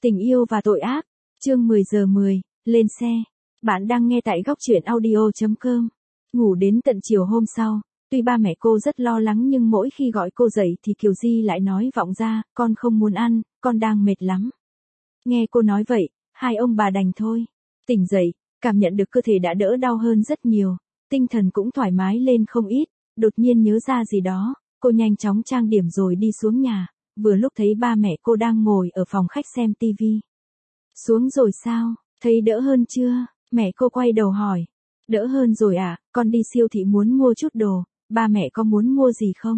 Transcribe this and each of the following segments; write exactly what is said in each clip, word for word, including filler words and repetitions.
Tình yêu và tội ác, chương mười giờ mười, lên xe. Bạn đang nghe tại góc truyện audio chấm com. Ngủ đến tận chiều hôm sau, tuy ba mẹ cô rất lo lắng nhưng mỗi khi gọi cô dậy thì Kiều Di lại nói vọng ra, con không muốn ăn, con đang mệt lắm. Nghe cô nói vậy, hai ông bà đành thôi. Tỉnh dậy, cảm nhận được cơ thể đã đỡ đau hơn rất nhiều, tinh thần cũng thoải mái lên không ít, đột nhiên nhớ ra gì đó, cô nhanh chóng trang điểm rồi đi xuống nhà. Vừa lúc thấy ba mẹ cô đang ngồi ở phòng khách xem tivi. Xuống rồi sao, thấy đỡ hơn chưa? Mẹ cô quay đầu hỏi. Đỡ hơn rồi à, con đi siêu thị muốn mua chút đồ, ba mẹ có muốn mua gì không?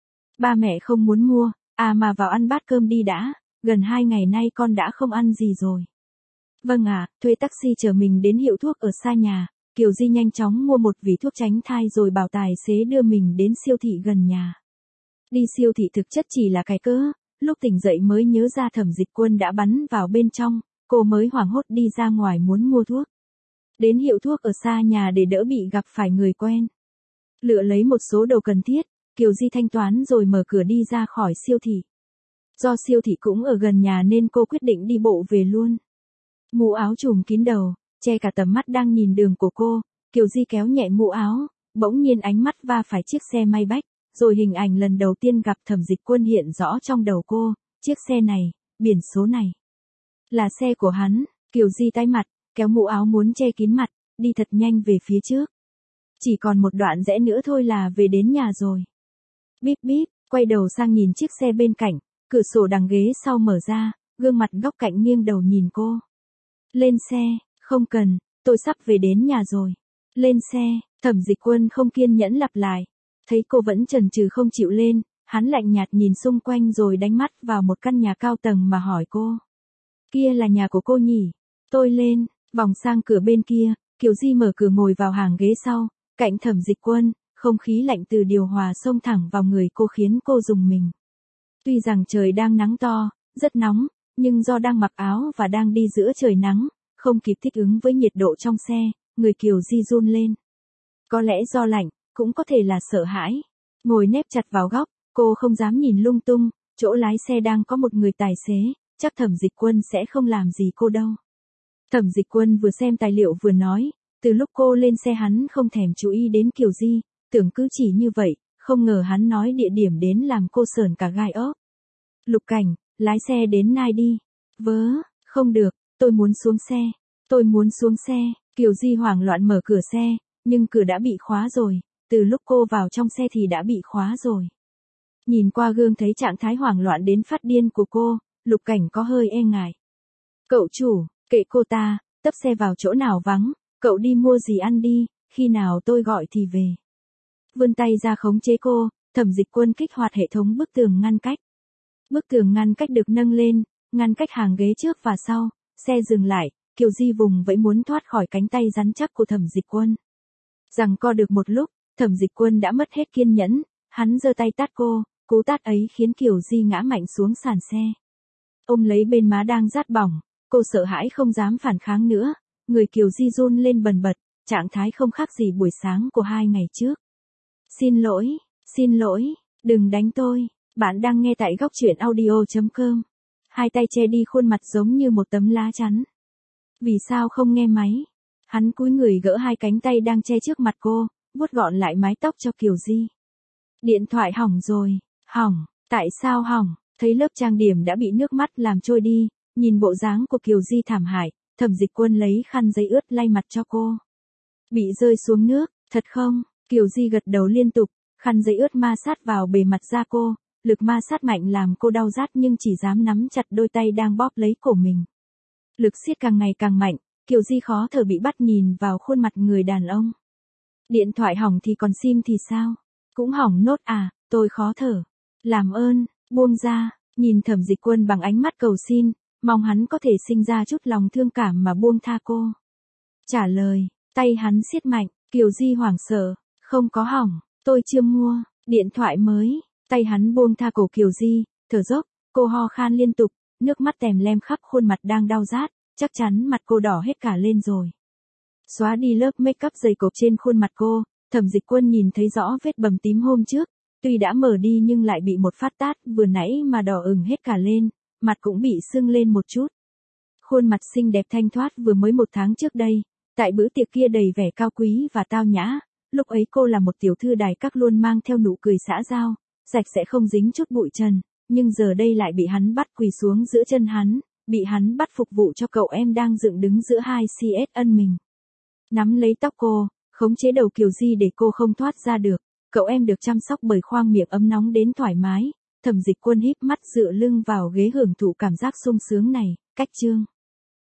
Ba mẹ không muốn mua, à mà vào ăn bát cơm đi đã, gần hai ngày nay con đã không ăn gì rồi. Vâng ạ, à, thuê taxi chở mình đến hiệu thuốc ở xa nhà, Kiều Di nhanh chóng mua một vỉ thuốc tránh thai rồi bảo tài xế đưa mình đến siêu thị gần nhà. Đi siêu thị thực chất chỉ là cái cớ, lúc tỉnh dậy mới nhớ ra Thẩm Dịch Quân đã bắn vào bên trong, cô mới hoảng hốt đi ra ngoài muốn mua thuốc. Đến hiệu thuốc ở xa nhà để đỡ bị gặp phải người quen. Lựa lấy một số đồ cần thiết, Kiều Di thanh toán rồi mở cửa đi ra khỏi siêu thị. Do siêu thị cũng ở gần nhà nên cô quyết định đi bộ về luôn. Mũ áo trùm kín đầu, che cả tầm mắt đang nhìn đường của cô, Kiều Di kéo nhẹ mũ áo, bỗng nhiên ánh mắt va phải chiếc xe Maybach. Rồi hình ảnh lần đầu tiên gặp Thẩm Dịch Quân hiện rõ trong đầu cô, chiếc xe này, biển số này. Là xe của hắn, Kiều Di tái mặt, kéo mũ áo muốn che kín mặt, đi thật nhanh về phía trước. Chỉ còn một đoạn rẽ nữa thôi là về đến nhà rồi. Bíp bíp, quay đầu sang nhìn chiếc xe bên cạnh, cửa sổ đằng ghế sau mở ra, gương mặt góc cạnh nghiêng đầu nhìn cô. Lên xe, không cần, tôi sắp về đến nhà rồi. Lên xe, Thẩm Dịch Quân không kiên nhẫn lặp lại. Thấy cô vẫn chần chừ không chịu lên, hắn lạnh nhạt nhìn xung quanh rồi đánh mắt vào một căn nhà cao tầng mà hỏi cô. Kia là nhà của cô nhỉ? Tôi lên, vòng sang cửa bên kia, Kiều Di mở cửa ngồi vào hàng ghế sau, cạnh Thẩm Dịch Quân, không khí lạnh từ điều hòa xông thẳng vào người cô khiến cô rùng mình. Tuy rằng trời đang nắng to, rất nóng, nhưng do đang mặc áo và đang đi giữa trời nắng, không kịp thích ứng với nhiệt độ trong xe, người Kiều Di run lên. Có lẽ do lạnh, cũng có thể là sợ hãi. Ngồi nép chặt vào góc, cô không dám nhìn lung tung, chỗ lái xe đang có một người tài xế, chắc Thẩm Dịch Quân sẽ không làm gì cô đâu. Thẩm Dịch Quân vừa xem tài liệu vừa nói, từ lúc cô lên xe hắn không thèm chú ý đến Kiều Di, tưởng cứ chỉ như vậy, không ngờ hắn nói địa điểm đến làm cô sởn cả gai ốc. Lục Cảnh, lái xe đến Nai đi. Vớ, không được, tôi muốn xuống xe, tôi muốn xuống xe, Kiều Di hoảng loạn mở cửa xe, nhưng cửa đã bị khóa rồi. Từ lúc cô vào trong xe thì đã bị khóa rồi. Nhìn qua gương thấy trạng thái hoảng loạn đến phát điên của cô, Lục Cảnh có hơi e ngại. Cậu chủ, kệ cô ta, tấp xe vào chỗ nào vắng, cậu đi mua gì ăn đi, khi nào tôi gọi thì về. Vươn tay ra khống chế cô, Thẩm Dịch Quân kích hoạt hệ thống bức tường ngăn cách. Bức tường ngăn cách được nâng lên, ngăn cách hàng ghế trước và sau, xe dừng lại, Kiều Di vùng vẫy muốn thoát khỏi cánh tay rắn chắc của Thẩm Dịch Quân. Giằng co được một lúc, Thẩm Dịch Quân đã mất hết kiên nhẫn, hắn giơ tay tát cô, cú tát ấy khiến Kiều Di ngã mạnh xuống sàn xe. Ôm lấy bên má đang rát bỏng, cô sợ hãi không dám phản kháng nữa, người Kiều Di run lên bần bật, trạng thái không khác gì buổi sáng của hai ngày trước. Xin lỗi, xin lỗi, đừng đánh tôi, bạn đang nghe tại góc truyện audio chấm com. Hai tay che đi khuôn mặt giống như một tấm lá chắn. Vì sao không nghe máy? Hắn cúi người gỡ hai cánh tay đang che trước mặt cô, vuốt gọn lại mái tóc cho Kiều Di. Điện thoại hỏng rồi, hỏng, tại sao hỏng? Thấy lớp trang điểm đã bị nước mắt làm trôi đi, nhìn bộ dáng của Kiều Di thảm hại, Thẩm Dịch Quân lấy khăn giấy ướt lay mặt cho cô. Bị rơi xuống nước, thật không? Kiều Di gật đầu liên tục, khăn giấy ướt ma sát vào bề mặt da cô, lực ma sát mạnh làm cô đau rát nhưng chỉ dám nắm chặt đôi tay đang bóp lấy cổ mình. Lực siết càng ngày càng mạnh, Kiều Di khó thở bị bắt nhìn vào khuôn mặt người đàn ông. Điện thoại hỏng thì còn sim thì sao? Cũng hỏng nốt à, tôi khó thở. Làm ơn, buông ra, nhìn Thẩm Dịch Quân bằng ánh mắt cầu xin, mong hắn có thể sinh ra chút lòng thương cảm mà buông tha cô. Trả lời, tay hắn siết mạnh, Kiều Di hoảng sợ, không có hỏng, tôi chưa mua, điện thoại mới, tay hắn buông tha cổ Kiều Di, thở dốc, cô ho khan liên tục, nước mắt tèm lem khắp khuôn mặt đang đau rát, chắc chắn mặt cô đỏ hết cả lên rồi. Xóa đi lớp make up dày cộp trên khuôn mặt cô, Thẩm Dịch Quân nhìn thấy rõ vết bầm tím hôm trước, tuy đã mở đi nhưng lại bị một phát tát vừa nãy mà đỏ ửng hết cả lên, mặt cũng bị sưng lên một chút. Khuôn mặt xinh đẹp thanh thoát vừa mới một tháng trước đây, tại bữa tiệc kia đầy vẻ cao quý và tao nhã, lúc ấy cô là một tiểu thư đài các luôn mang theo nụ cười xã giao, sạch sẽ không dính chút bụi trần, nhưng giờ đây lại bị hắn bắt quỳ xuống giữa chân hắn, bị hắn bắt phục vụ cho cậu em đang dựng đứng giữa hai xê ét ân mình. Nắm lấy tóc cô, khống chế đầu kiểu gì để cô không thoát ra được, cậu em được chăm sóc bởi khoang miệng ấm nóng đến thoải mái, Thẩm Dịch Quân híp mắt dựa lưng vào ghế hưởng thụ cảm giác sung sướng này, cách chương.